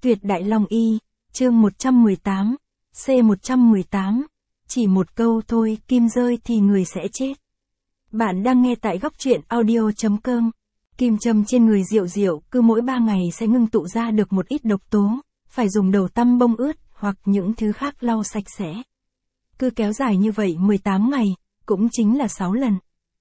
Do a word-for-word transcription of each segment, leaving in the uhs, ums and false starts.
Tuyệt Đại Long Y, chương một trăm mười tám, C một trăm mười tám, chỉ một câu thôi kim rơi thì người sẽ chết. Bạn đang nghe tại góc truyện audio.com. Kim châm trên người Diệu Diệu cứ mỗi ba ngày sẽ ngưng tụ ra được một ít độc tố, phải dùng đầu tăm bông ướt hoặc những thứ khác lau sạch sẽ. Cứ kéo dài như vậy mười tám ngày, cũng chính là sáu lần.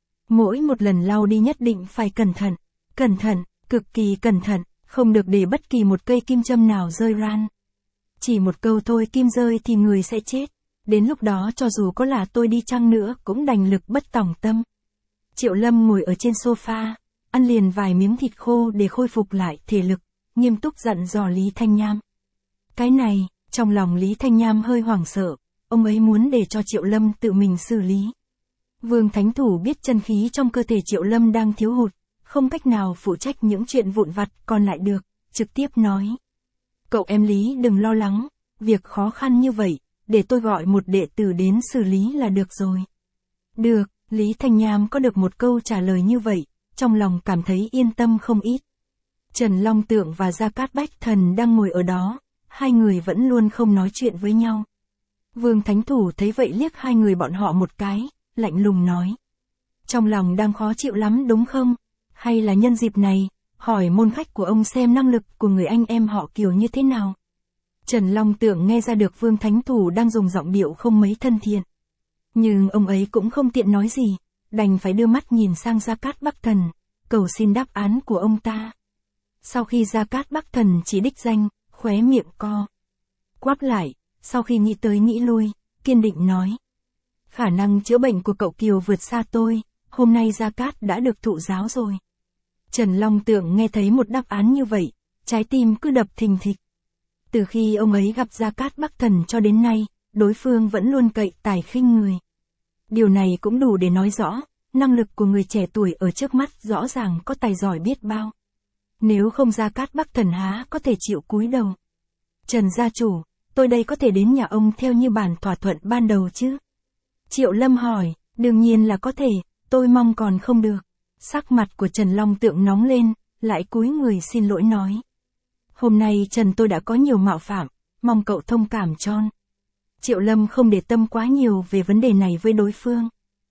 Mỗi một lần lau đi nhất định phải cẩn thận, cẩn thận, cực kỳ cẩn thận, không được để bất kỳ một cây kim châm nào rơi ran. Chỉ một câu thôi kim rơi thì người sẽ chết. Đến lúc đó cho dù có là tôi đi chăng nữa cũng đành lực bất tòng tâm. Triệu Lâm ngồi ở trên sofa, ăn liền vài miếng thịt khô để khôi phục lại thể lực, nghiêm túc dặn dò Lý Thanh Nham. Cái này, trong lòng Lý Thanh Nham hơi hoảng sợ, ông ấy muốn để cho Triệu Lâm tự mình xử lý. Vương Thánh Thủ biết chân khí trong cơ thể Triệu Lâm đang thiếu hụt, không cách nào phụ trách những chuyện vụn vặt còn lại được, trực tiếp nói. Cậu em Lý đừng lo lắng, việc khó khăn như vậy, để tôi gọi một đệ tử đến xử lý là được rồi. Được, Lý Thanh Nham có được một câu trả lời như vậy, trong lòng cảm thấy yên tâm không ít. Trần Long Tượng và Gia Cát Bách Thần đang ngồi ở đó, hai người vẫn luôn không nói chuyện với nhau. Vương Thánh Thủ thấy vậy liếc hai người bọn họ một cái, lạnh lùng nói. Trong lòng đang khó chịu lắm đúng không? Hay là nhân dịp này, hỏi môn khách của ông xem năng lực của người anh em họ Kiều như thế nào? Trần Long Tượng nghe ra được Vương Thánh Thủ đang dùng giọng điệu không mấy thân thiện. Nhưng ông ấy cũng không tiện nói gì, đành phải đưa mắt nhìn sang Gia Cát Bắc Thần, cầu xin đáp án của ông ta. Sau khi Gia Cát Bắc Thần chỉ đích danh, khóe miệng co quắp lại, sau khi nghĩ tới nghĩ lui, kiên định nói. Khả năng chữa bệnh của cậu Kiều vượt xa tôi, hôm nay Gia Cát đã được thụ giáo rồi. Trần Long Tượng nghe thấy một đáp án như vậy, trái tim cứ đập thình thịch. Từ khi ông ấy gặp Gia Cát Bắc Thần cho đến nay, đối phương vẫn luôn cậy tài khinh người. Điều này cũng đủ để nói rõ, năng lực của người trẻ tuổi ở trước mắt rõ ràng có tài giỏi biết bao. Nếu không Gia Cát Bắc Thần há có thể chịu cúi đầu. Trần gia chủ, tôi đây có thể đến nhà ông theo như bản thỏa thuận ban đầu chứ? Triệu Lâm hỏi, đương nhiên là có thể, tôi mong còn không được. Sắc mặt của Trần Long Tượng nóng lên, lại cúi người xin lỗi nói. Hôm nay Trần tôi đã có nhiều mạo phạm, mong cậu thông cảm cho. Triệu Lâm không để tâm quá nhiều về vấn đề này với đối phương.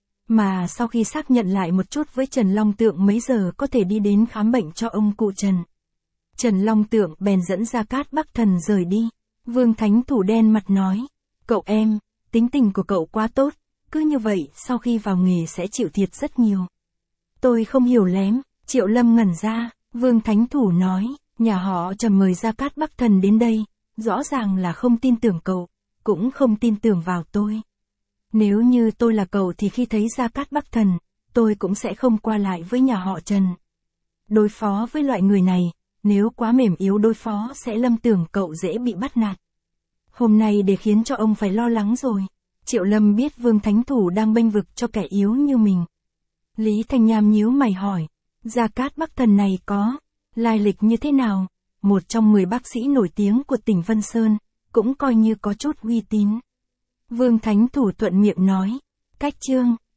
Mà sau khi xác nhận lại một chút với Trần Long Tượng mấy giờ có thể đi đến khám bệnh cho ông cụ Trần. Trần Long Tượng bèn dẫn Gia Cát Bắc Thần rời đi. Vương Thánh Thủ đen mặt nói. Cậu em, tính tình của cậu quá tốt, cứ như vậy sau khi vào nghề sẽ chịu thiệt rất nhiều. Tôi không hiểu lém, Triệu Lâm ngẩn ra, Vương Thánh Thủ nói, nhà họ Trầm mời Gia Cát Bắc Thần đến đây, rõ ràng là không tin tưởng cậu, cũng không tin tưởng vào tôi. Nếu như tôi là cậu thì khi thấy Gia Cát Bắc Thần, tôi cũng sẽ không qua lại với nhà họ Trần. Đối phó với loại người này, nếu quá mềm yếu đối phó sẽ lâm tưởng cậu dễ bị bắt nạt. Hôm nay để khiến cho ông phải lo lắng rồi. Triệu Lâm biết Vương Thánh Thủ đang bênh vực cho kẻ yếu như mình. Lý Thanh Nham nhíu mày hỏi, Gia Cát Bắc Thần này có lai lịch như thế nào? Một trong mười bác sĩ nổi tiếng của tỉnh Vân Sơn, cũng coi như có chút uy tín. Vương Thánh Thủ thuận miệng nói, cách chương,